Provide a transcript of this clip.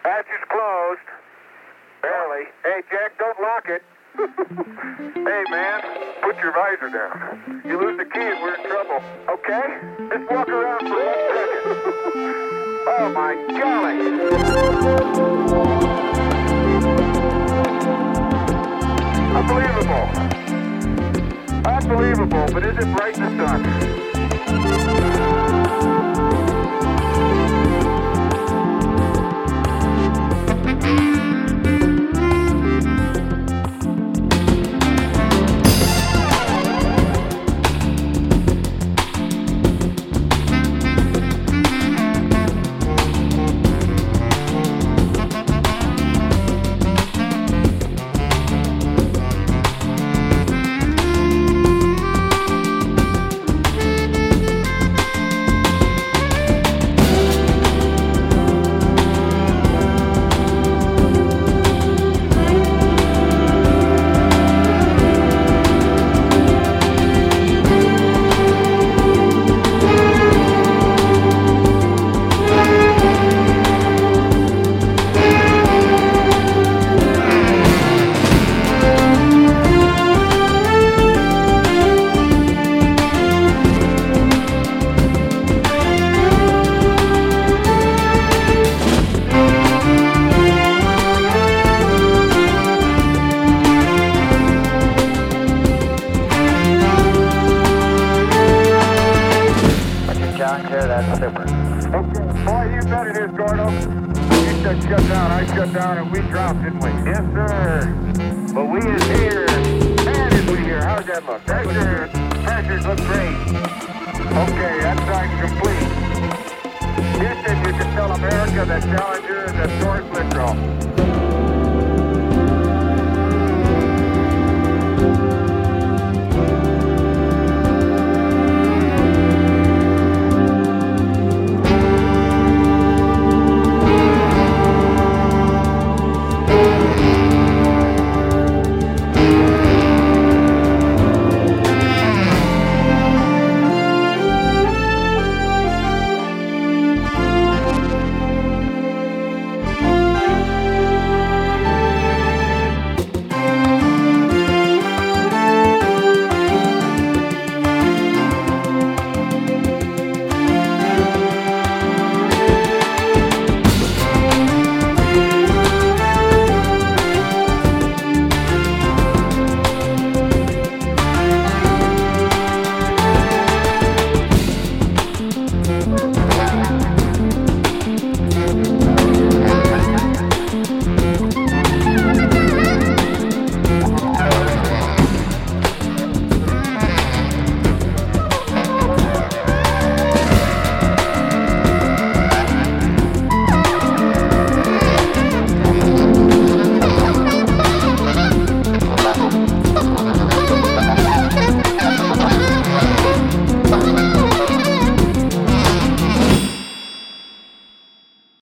Hatch is closed. Barely. Hey, Jack, don't lock it. Hey, man, put your visor down. You lose the key and we're in trouble. Okay? Just walk around for 1 second. Oh, my golly. Unbelievable. Unbelievable, but is it bright in the sun? That's super. Okay, boy, you bet it is, Gordo. You said shut down, I shut down, and we dropped, didn't we? Yes, sir. But we is here. Man, is we here. How's that look? Pressures look great. Okay, that sign's complete. Houston, you can tell America that Challenger is at Source Lindros.